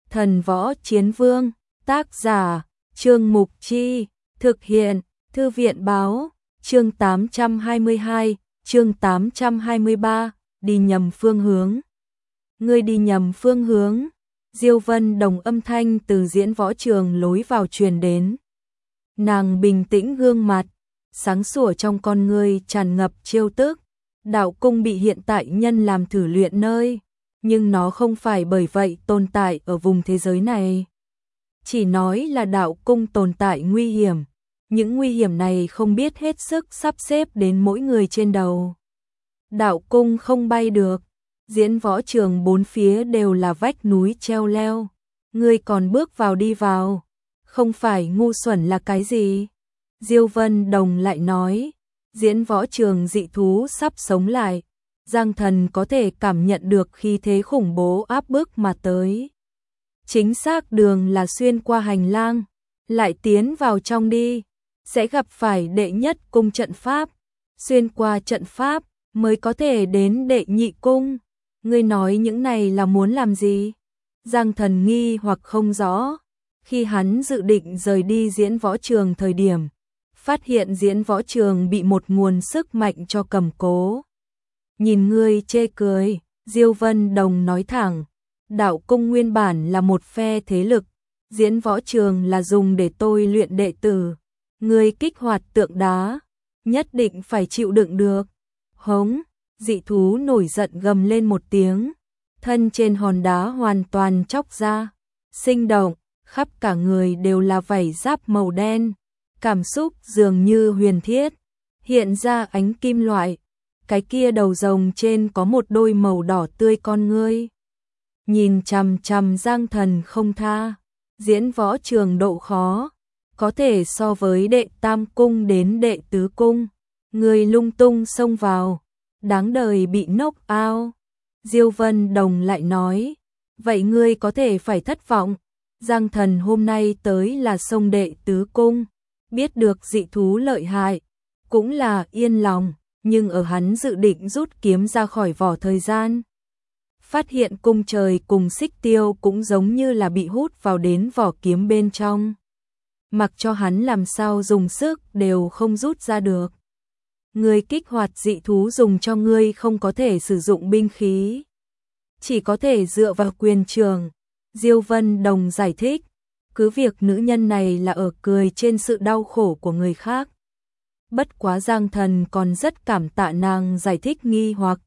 Thần Võ Chiến Vương, tác giả, Trương Mục Chi, thực hiện, Thư viện Báo, chương 822, chương 823, đi nhầm phương hướng. Ngươi đi nhầm phương hướng. Diêu Vân Đồng âm thanh từ diễn võ trường lối vào truyền đến. Nàng bình tĩnh gương mặt, sáng sủa trong con ngươi tràn ngập chiêu tức. Đạo cung bị hiện tại nhân làm thử luyện nơi, nhưng nó không phải bởi vậy tồn tại ở vùng thế giới này. Chỉ nói là đạo cung tồn tại nguy hiểm, những nguy hiểm này không biết hết sức sắp xếp đến mỗi người trên đầu. Đạo cung không bay được, diễn võ trường bốn phía đều là vách núi treo leo, ngươi còn bước vào đi vào, không phải ngu xuẩn là cái gì? Diêu Vân Đồng lại nói, diễn võ trường dị thú sắp sống lại, Giang Thần có thể cảm nhận được khí thế khủng bố áp bức mà tới. Chính xác đường là xuyên qua hành lang, lại tiến vào trong đi, sẽ gặp phải đệ nhất cung trận pháp, xuyên qua trận pháp mới có thể đến đệ nhị cung. Ngươi nói những này là muốn làm gì? Giang Thần nghi hoặc không rõ. Khi hắn dự định rời đi diễn võ trường thời điểm, phát hiện diễn võ trường bị một nguồn sức mạnh cho cầm cố. Nhìn ngươi chê cười, Diêu Vân Đồng nói thẳng, đạo cung nguyên bản là một phe thế lực, diễn võ trường là dùng để tôi luyện đệ tử, ngươi kích hoạt tượng đá, nhất định phải chịu đựng được. Hống, dị thú nổi giận gầm lên một tiếng, thân trên hòn đá hoàn toàn chóc ra, sinh động, khắp cả người đều là vảy giáp màu đen, cảm xúc dường như huyền thiết, hiện ra ánh kim loại. Cái kia đầu rồng trên có một đôi màu đỏ tươi con ngươi. Nhìn chằm chằm Giang Thần không tha, diễn võ trường độ khó, có thể so với đệ tam cung đến đệ tứ cung. Người lung tung xông vào, đáng đời bị knock out. Diêu Vân Đồng lại nói, vậy ngươi có thể phải thất vọng. Giang Thần hôm nay tới là xông đệ tứ cung, biết được dị thú lợi hại, cũng là yên lòng. Nhưng ở hắn dự định rút kiếm ra khỏi vỏ thời gian, phát hiện cung trời cùng xích tiêu cũng giống như là bị hút vào đến vỏ kiếm bên trong. Mặc cho hắn làm sao dùng sức đều không rút ra được. Người kích hoạt dị thú dùng cho ngươi không có thể sử dụng binh khí, chỉ có thể dựa vào quyền trường. Diêu Vân Đồng giải thích, cứ việc nữ nhân này là ở cười trên sự đau khổ của người khác. Bất quá Giang Thần còn rất cảm tạ nàng giải thích nghi hoặc.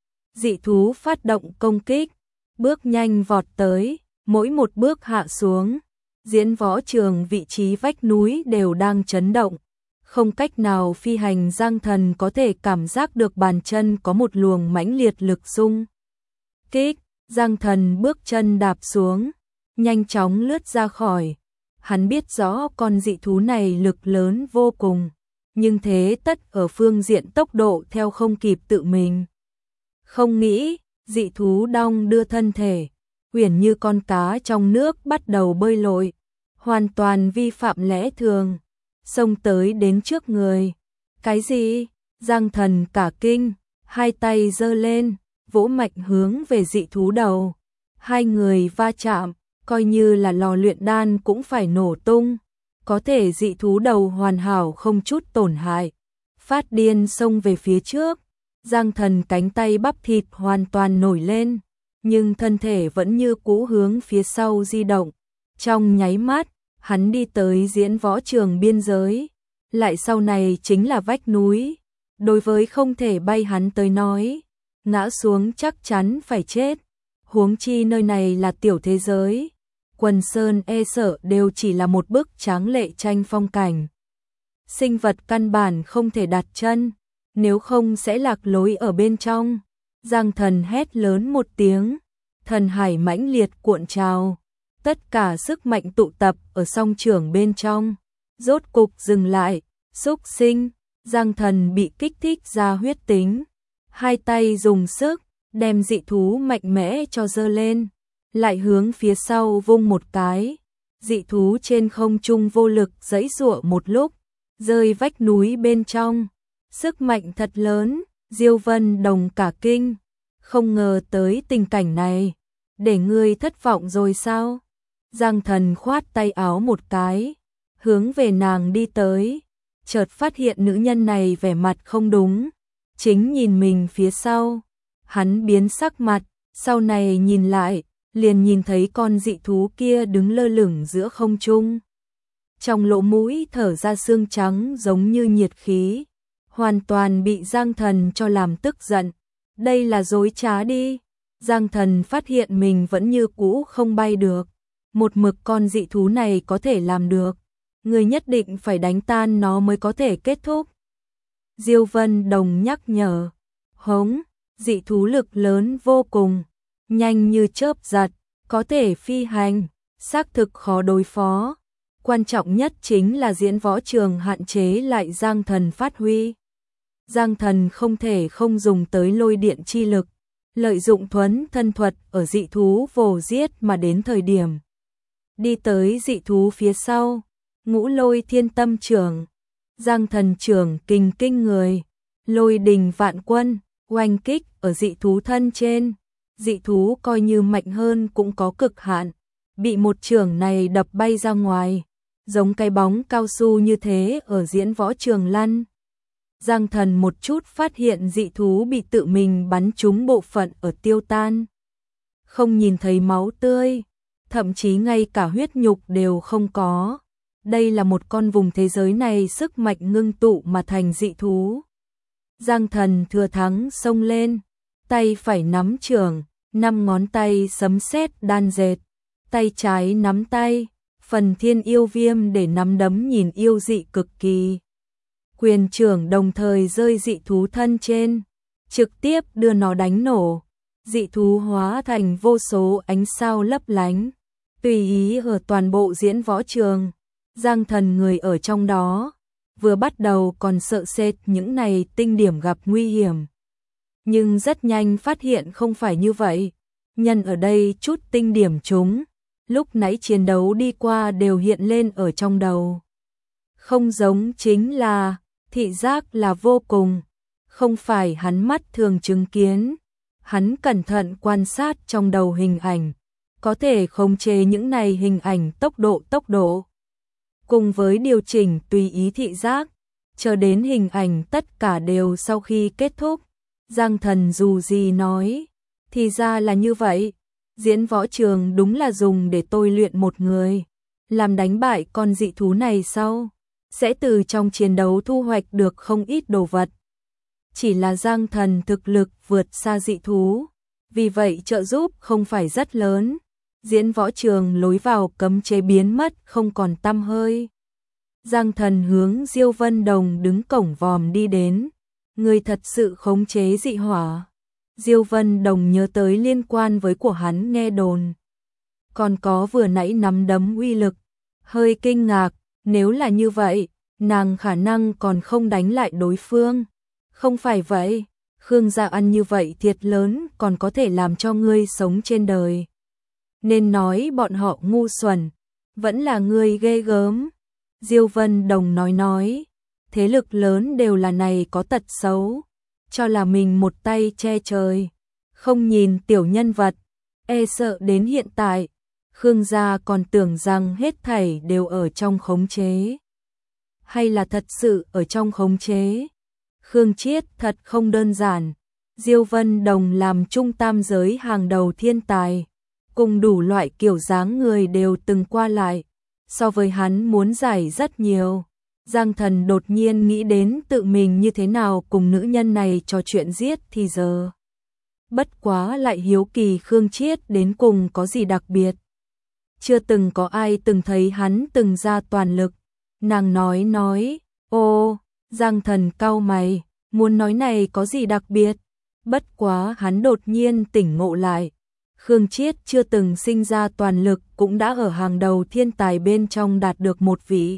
Dị thú phát động công kích, bước nhanh vọt tới, mỗi một bước hạ xuống, diễn võ trường vị trí vách núi đều đang chấn động. Không cách nào phi hành, Giang Thần có thể cảm giác được bàn chân có một luồng mãnh liệt lực xung kích. Giang Thần bước chân đạp xuống, nhanh chóng lướt ra khỏi. Hắn biết rõ con dị thú này lực lớn vô cùng, nhưng thế tất ở phương diện tốc độ theo không kịp tự mình. Không nghĩ, dị thú đong đưa thân thể, uyển như con cá trong nước bắt đầu bơi lội, hoàn toàn vi phạm lẽ thường, xông tới đến trước người. Cái gì? Giang Thần cả kinh, hai tay giơ lên, vỗ mạnh hướng về dị thú đầu. Hai người va chạm, coi như là lò luyện đan cũng phải nổ tung. Có thể dị thú đầu hoàn hảo không chút tổn hại, phát điên xông về phía trước. Giang Thần cánh tay bắp thịt hoàn toàn nổi lên, nhưng thân thể vẫn như cũ hướng phía sau di động. Trong nháy mắt, hắn đi tới diễn võ trường biên giới, lại sau này chính là vách núi. Đối với không thể bay hắn tới nói, ngã xuống chắc chắn phải chết. Huống chi nơi này là tiểu thế giới. Quần sơn e sợ đều chỉ là một bức tráng lệ tranh phong cảnh. Sinh vật căn bản không thể đặt chân, nếu không sẽ lạc lối ở bên trong. Giang Thần hét lớn một tiếng, thần hải mãnh liệt cuộn trào, tất cả sức mạnh tụ tập ở song trưởng bên trong, rốt cục dừng lại. Xúc sinh, Giang Thần bị kích thích ra huyết tính, hai tay dùng sức đem dị thú mạnh mẽ cho giơ lên, lại hướng phía sau vung một cái. Dị thú trên không trung vô lực giãy giụa một lúc, rơi vách núi bên trong. Sức mạnh thật lớn, Diêu Vân Đồng cả kinh, không ngờ tới tình cảnh này. Để ngươi thất vọng rồi sao? Giang Thần khoát tay áo một cái, hướng về nàng đi tới, chợt phát hiện nữ nhân này vẻ mặt không đúng, chính nhìn mình phía sau. Hắn biến sắc mặt, sau này nhìn lại, liền nhìn thấy con dị thú kia đứng lơ lửng giữa không trung. Trong lỗ mũi thở ra xương trắng giống như nhiệt khí, hoàn toàn bị Giang Thần cho làm tức giận. Đây là dối trá đi. Giang Thần phát hiện mình vẫn như cũ không bay được. Một mực con dị thú này có thể làm được. Người nhất định phải đánh tan nó mới có thể kết thúc. Diêu Vân Đồng nhắc nhở. Hống, dị thú lực lớn vô cùng, nhanh như chớp giật, có thể phi hành, xác thực khó đối phó. Quan trọng nhất chính là diễn võ trường hạn chế lại Giang Thần phát huy. Giang Thần không thể không dùng tới lôi điện chi lực, lợi dụng thuấn thân thuật ở dị thú vồ giết mà đến thời điểm. Đi tới dị thú phía sau, Ngũ Lôi Thiên Tâm Trưởng, Giang Thần trưởng kình kinh người, lôi đình vạn quân, oanh kích ở dị thú thân trên. Dị thú coi như mạnh hơn cũng có cực hạn, bị một trưởng này đập bay ra ngoài, giống cái bóng cao su như thế ở diễn võ trường lăn. Giang Thần một chút phát hiện dị thú bị tự mình bắn trúng bộ phận ở tiêu tan. Không nhìn thấy máu tươi, thậm chí ngay cả huyết nhục đều không có. Đây là một con vùng thế giới này sức mạnh ngưng tụ mà thành dị thú. Giang Thần thừa thắng xông lên, tay phải nắm chưởng, 5 ngón tay sấm sét đan dệt, tay trái nắm tay, phần thiên yêu viêm để nắm đấm nhìn yêu dị cực kỳ. Quyền trưởng đồng thời rơi dị thú thân trên, trực tiếp đưa nó đánh nổ. Dị thú hóa thành vô số ánh sao lấp lánh, tùy ý ở toàn bộ diễn võ trường. Giang Thần người ở trong đó, vừa bắt đầu còn sợ sệt những này tinh điểm gặp nguy hiểm. Nhưng rất nhanh phát hiện không phải như vậy. Nhân ở đây chút tinh điểm chúng, lúc nãy chiến đấu đi qua đều hiện lên ở trong đầu. Không giống chính là, thị giác là vô cùng, không phải hắn mắt thường chứng kiến. Hắn cẩn thận quan sát trong đầu hình ảnh, có thể khống chế những này hình ảnh tốc độ. Cùng với điều chỉnh tùy ý thị giác, chờ đến hình ảnh tất cả đều sau khi kết thúc. Giang Thần dù gì nói, thì ra là như vậy, diễn võ trường đúng là dùng để tôi luyện một người, làm đánh bại con dị thú này sau, sẽ từ trong chiến đấu thu hoạch được không ít đồ vật. Chỉ là Giang Thần thực lực vượt xa dị thú, vì vậy trợ giúp không phải rất lớn. Diễn võ trường lối vào cấm chế biến mất không còn tăm hơi. Giang Thần hướng Diêu Vân Đồng đứng cổng vòm đi đến. Người thật sự khống chế dị hỏa. Diêu Vân Đồng nhớ tới liên quan với của hắn nghe đồn. Còn có vừa nãy nắm đấm uy lực. Hơi kinh ngạc, nếu là như vậy, nàng khả năng còn không đánh lại đối phương. Không phải vậy, Khương gia ăn như vậy thiệt lớn còn có thể làm cho ngươi sống trên đời. Nên nói bọn họ ngu xuẩn, vẫn là ngươi ghê gớm. Diêu Vân Đồng nói, thế lực lớn đều là này có tật xấu, cho là mình một tay che trời, không nhìn tiểu nhân vật, e sợ đến hiện tại, Khương gia còn tưởng rằng hết thảy đều ở trong khống chế. Hay là thật sự ở trong khống chế? Khương Chiết thật không đơn giản, Diêu Vân Đồng làm trung tam giới hàng đầu thiên tài, cùng đủ loại kiểu dáng người đều từng qua lại, so với hắn muốn giải rất nhiều. Giang Thần đột nhiên nghĩ đến tự mình như thế nào cùng nữ nhân này trò chuyện giết thì giờ. Bất quá lại hiếu kỳ Khương Chiết đến cùng có gì đặc biệt. Chưa từng có ai từng thấy hắn từng ra toàn lực. Nàng nói, ô, Giang Thần cau mày, muốn nói này có gì đặc biệt. Bất quá hắn đột nhiên tỉnh ngộ lại. Khương Chiết chưa từng sinh ra toàn lực cũng đã ở hàng đầu thiên tài bên trong đạt được một vị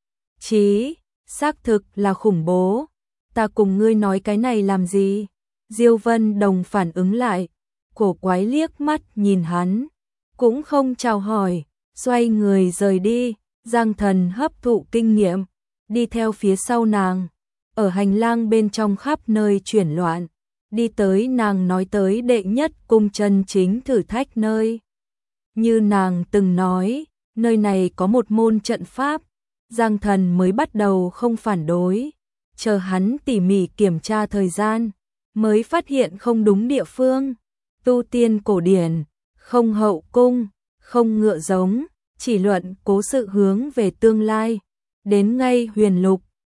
trí, xác thực là khủng bố. Ta cùng ngươi nói cái này làm gì? Diêu Vân Đồng phản ứng lại, cổ quái liếc mắt nhìn hắn, cũng không chào hỏi, xoay người rời đi. Giang Thần hấp thụ kinh nghiệm, đi theo phía sau nàng, ở hành lang bên trong khắp nơi chuyển loạn, đi tới nàng nói tới đệ nhất cung chân chính thử thách nơi. Như nàng từng nói, nơi này có một môn trận pháp, Giang Thần mới bắt đầu không phản đối, chờ hắn tỉ mỉ kiểm tra thời gian, mới phát hiện không đúng địa phương. Tu tiên cổ điển, không hậu cung, không ngựa giống, chỉ luận cố sự hướng về tương lai. Đến ngay huyền lục,